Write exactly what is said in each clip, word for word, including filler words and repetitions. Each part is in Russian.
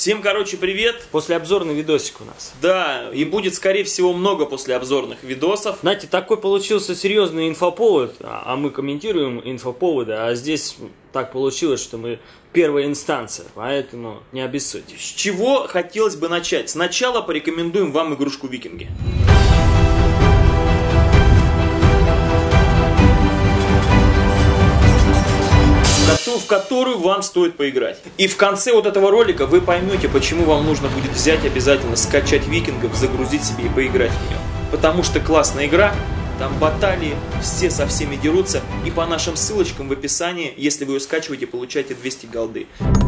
Всем, короче, привет. Послеобзорный видосик у нас. Да, и будет, скорее всего, много послеобзорных видосов. Знаете, такой получился серьезный инфоповод, а мы комментируем инфоповоды, а здесь так получилось, что мы первая инстанция, поэтому не обессудьте. С чего хотелось бы начать? Сначала порекомендуем вам игрушку «Викинги». В которую вам стоит поиграть. И в конце вот этого ролика вы поймете, почему вам нужно будет взять обязательно, скачать «Викингов», загрузить себе и поиграть в нее. Потому что классная игра, там баталии, все со всеми дерутся, и по нашим ссылочкам в описании, если вы ее скачиваете, получаете двести голды.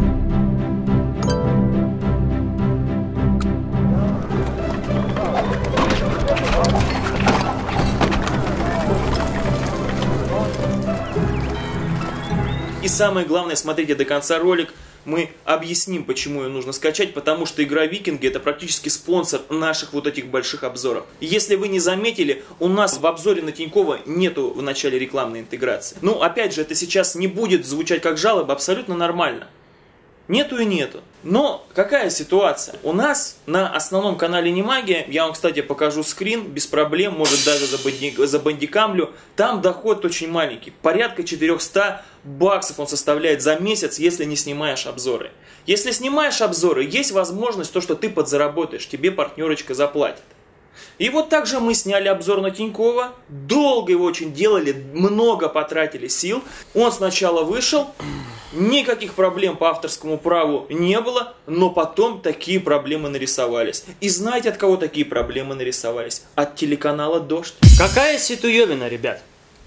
И самое главное, смотрите до конца ролик, мы объясним, почему ее нужно скачать, потому что игра «Викинги» — это практически спонсор наших вот этих больших обзоров. И если вы не заметили, у нас в обзоре на Тинькова нету в начале рекламной интеграции. Ну, опять же, это сейчас не будет звучать как жалоба, абсолютно нормально. Нету и нету. Но какая ситуация? У нас на основном канале Немагия, я вам, кстати, покажу скрин, без проблем, может даже забандикамлю, там доход очень маленький, порядка четырёхсот баксов он составляет за месяц, если не снимаешь обзоры. Если снимаешь обзоры, есть возможность, то, что ты подзаработаешь, тебе партнерочка заплатит. И вот так же мы сняли обзор на Тинькова, долго его очень делали, много потратили сил. Он сначала вышел, никаких проблем по авторскому праву не было, но потом такие проблемы нарисовались. И знаете, от кого такие проблемы нарисовались? От телеканала «Дождь». Какая ситуевина, ребят?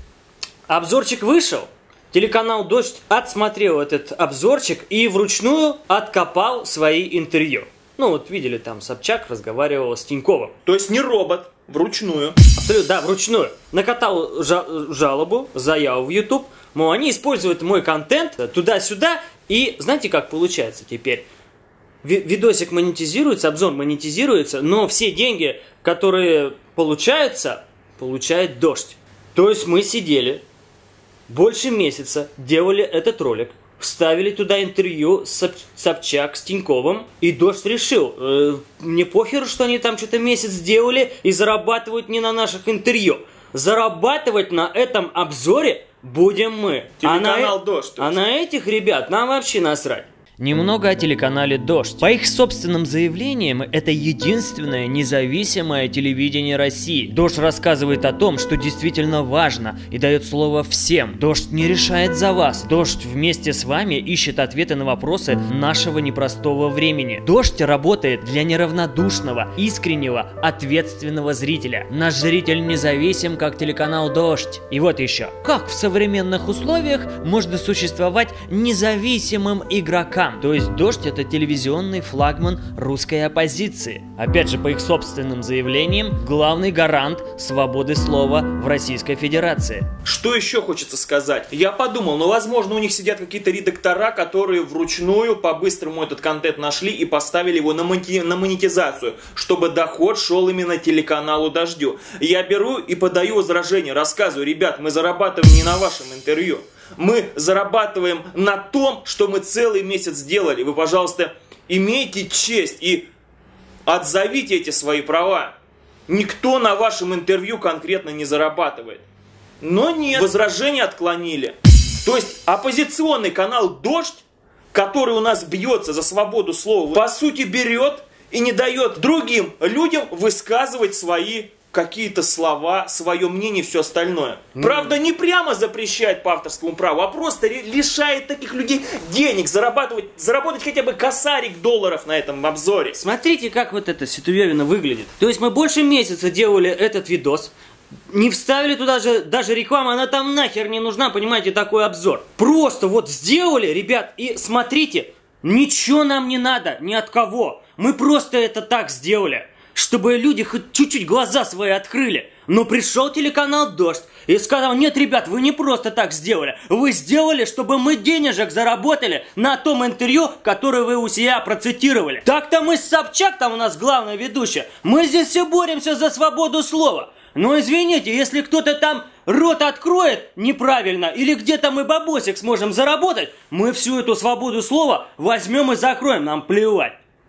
Обзорчик вышел, телеканал «Дождь» отсмотрел этот обзорчик и вручную откопал свои интервью. Ну вот видели, там Собчак разговаривал с Тиньковым. То есть не робот, вручную. Абсолютно, да, вручную. Накатал жалобу, заяву в YouTube, мол, они используют мой контент туда-сюда. И знаете, как получается теперь? Видосик монетизируется, обзор монетизируется, но все деньги, которые получаются, получает «Дождь». То есть мы сидели больше месяца, делали этот ролик, вставили туда интервью с Собчак с Тиньковым, и «Дождь» решил, э, мне похер, что они там что-то месяц сделали и зарабатывают не на наших интервью. Зарабатывать на этом обзоре будем мы. Телеканал а на, «Дождь». А на этих ребят нам вообще насрать. Немного о телеканале «Дождь». По их собственным заявлениям, это единственное независимое телевидение России. «Дождь» рассказывает о том, что действительно важно, и дает слово всем. «Дождь» не решает за вас. «Дождь» вместе с вами ищет ответы на вопросы нашего непростого времени. «Дождь» работает для неравнодушного, искреннего, ответственного зрителя. Наш зритель независим, как телеканал «Дождь». И вот еще. Как в современных условиях можно существовать независимым игрокам? То есть «Дождь» — это телевизионный флагман русской оппозиции. Опять же, по их собственным заявлениям, главный гарант свободы слова в Российской Федерации. Что еще хочется сказать? Я подумал, ну возможно у них сидят какие-то редактора, которые вручную по-быстрому этот контент нашли и поставили его на, монти... на монетизацию, чтобы доход шел именно телеканалу «Дождю». Я беру и подаю возражение, рассказываю, ребят, мы зарабатываем не на вашем интервью. Мы зарабатываем на том, что мы целый месяц сделали. Вы, пожалуйста, имейте честь и отзовите эти свои права. Никто на вашем интервью конкретно не зарабатывает. Но нет, возражения отклонили. То есть оппозиционный канал «Дождь», который у нас бьется за свободу слова, по сути берет и не дает другим людям высказывать свои какие-то слова, свое мнение и все остальное. Mm. Правда, не прямо запрещает по авторскому праву, а просто лишает таких людей денег, зарабатывать, заработать хотя бы косарик долларов на этом обзоре. Смотрите, как вот эта ситуевина выглядит. То есть мы больше месяца делали этот видос, не вставили туда же даже рекламу, она там нахер не нужна, понимаете, такой обзор. Просто вот сделали, ребят, и смотрите, ничего нам не надо, ни от кого. Мы просто это так сделали, чтобы люди хоть чуть-чуть глаза свои открыли. Но пришел телеканал «Дождь» и сказал: нет, ребят, вы не просто так сделали. Вы сделали, чтобы мы денежек заработали на том интервью, которое вы у себя процитировали. Так-то мы с Собчак, там у нас главная ведущая, мы здесь все боремся за свободу слова. Но извините, если кто-то там рот откроет неправильно, или где-то мы бабосик сможем заработать, мы всю эту свободу слова возьмем и закроем, нам плевать.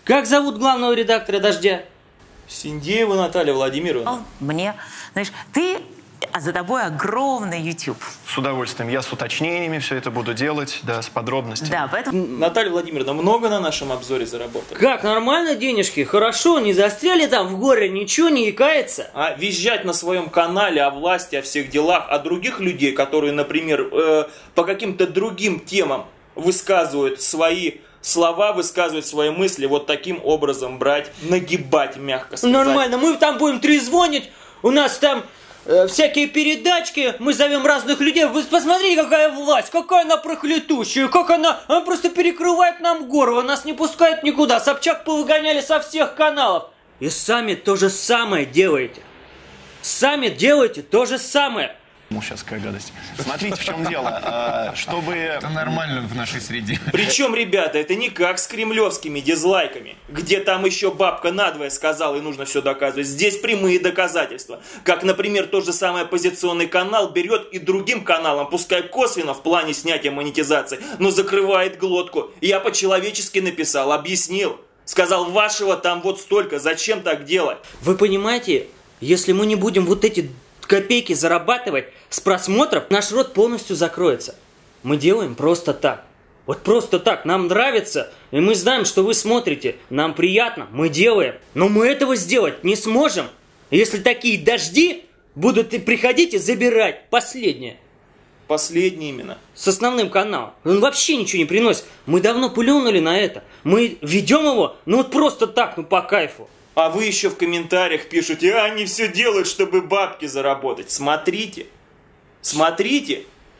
Как зовут главного редактора «Дождя»? Синдеева Наталья Владимировна. Мне, знаешь, ты, а за тобой огромный YouTube. С удовольствием. Я с уточнениями все это буду делать, да, с подробностями. Да, поэтому... Наталья Владимировна, много на нашем обзоре заработали? Как, нормально денежки? Хорошо, не застряли там в горе, ничего не икается? А визжать на своем канале о власти, о всех делах, о других людей, которые, например, э, по каким-то другим темам высказывают свои слова, высказывают свои мысли, вот таким образом брать, нагибать, мягко сказать. Нормально, мы там будем трезвонить, у нас там э, всякие передачки, мы зовем разных людей. Вы посмотрите, какая власть, какая она проклятущая, как она, она просто перекрывает нам горло, нас не пускает никуда. Собчак повыгоняли со всех каналов. И сами то же самое делаете. Сами делаете то же самое. Ну, сейчас какая гадость. Смотрите, в чем дело. А, чтобы... Это нормально в нашей среде. Причем, ребята, это не как с кремлевскими дизлайками, где там еще бабка надвое сказала и нужно все доказывать. Здесь прямые доказательства. Как, например, тот же самый оппозиционный канал берет и другим каналам, пускай косвенно в плане снятия монетизации, но закрывает глотку. Я по-человечески написал, объяснил. Сказал, вашего там вот столько, зачем так делать? Вы понимаете, если мы не будем вот эти копейки зарабатывать с просмотров, наш рот полностью закроется. Мы делаем просто так. Вот просто так. Нам нравится, и мы знаем, что вы смотрите. Нам приятно, мы делаем. Но мы этого сделать не сможем, если такие дожди будут и приходить и забирать последнее. Последний именно. С основным каналом. Он вообще ничего не приносит. Мы давно плюнули на это. Мы ведем его, ну вот просто так, ну по кайфу. А вы еще в комментариях пишете, а они все делают, чтобы бабки заработать. Смотрите, смотрите.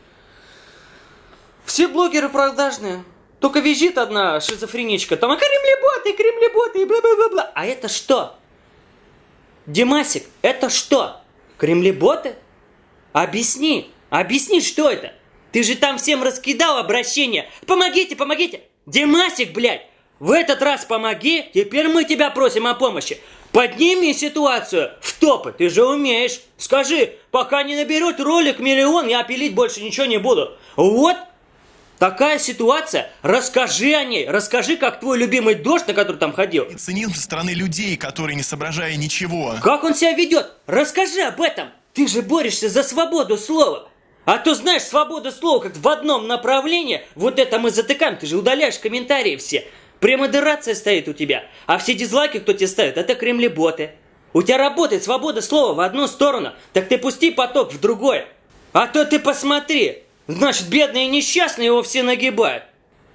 Все блогеры продажные. Только визжит одна шизофреничка. Там, а кремлеботы, кремлеботы и бла-бла-бла-бла. А это что? Димасик, это что? Кремлеботы? Объясни, объясни, что это? Ты же там всем раскидал обращение. Помогите, помогите. Димасик, блядь. В этот раз помоги, теперь мы тебя просим о помощи. Подними ситуацию в топы, ты же умеешь. Скажи, пока не наберет ролик миллион, я пилить больше ничего не буду. Вот такая ситуация, расскажи о ней. Расскажи, как твой любимый дождь, на который там ходил. Цинизм со стороны людей, которые, не соображая ничего. Как он себя ведет? Расскажи об этом. Ты же борешься за свободу слова. А то знаешь, свобода слова как в одном направлении, вот это мы затыкаем, ты же удаляешь комментарии все. Премодерация стоит у тебя, а все дизлайки, кто тебе ставит, это кремлеботы. У тебя работает свобода слова в одну сторону, так ты пусти поток в другое. А то ты посмотри, значит, бедные и несчастные его все нагибают.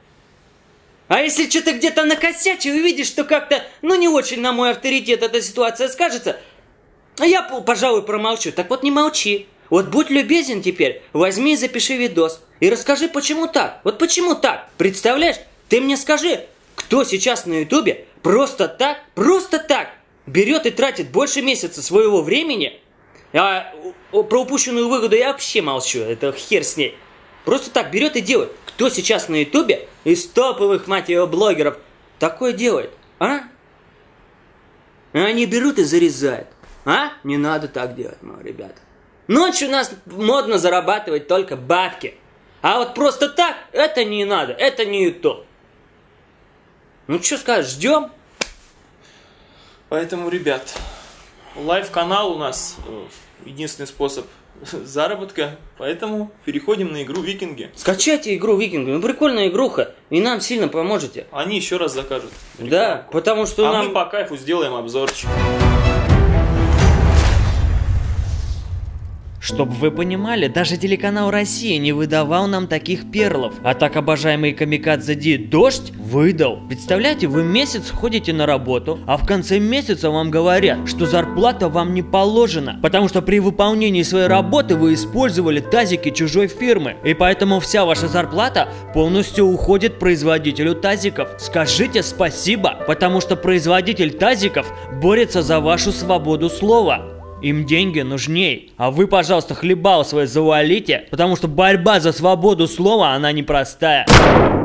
А если что-то где-то накосячил и видишь, что как-то, ну не очень на мой авторитет эта ситуация скажется, а я, пожалуй, промолчу. Так вот не молчи. Вот будь любезен теперь, возьми и запиши видос. И расскажи, почему так. Вот почему так. Представляешь, ты мне скажи, кто сейчас на ютубе просто так, просто так берет и тратит больше месяца своего времени, а про упущенную выгоду я вообще молчу, это хер с ней. Просто так берет и делает. Кто сейчас на ютубе из топовых, мать его, блогеров такое делает, а? Они берут и зарезают. А? Не надо так делать, мои ребята. Ночью у нас модно зарабатывать только бабки. А вот просто так, это не надо, это не ютуб. Ну что скажешь, ждем? Поэтому, ребят, лайв-канал у нас единственный способ заработка, поэтому переходим на игру «Викинги». Скачайте игру «Викинги», ну прикольная игруха, и нам сильно поможете. Они еще раз закажут. Да, потому что а нам... мы по кайфу сделаем обзорчик. Чтобы вы понимали, даже телеканал «Россия» не выдавал нам таких перлов. А так обожаемый Камикадзе Ди «Дождь» выдал. Представляете, вы месяц ходите на работу, а в конце месяца вам говорят, что зарплата вам не положена, потому что при выполнении своей работы вы использовали тазики чужой фирмы. И поэтому вся ваша зарплата полностью уходит производителю тазиков. Скажите спасибо, потому что производитель тазиков борется за вашу свободу слова. Им деньги нужней. А вы, пожалуйста, хлебал свое завалите, потому что борьба за свободу слова, она непростая.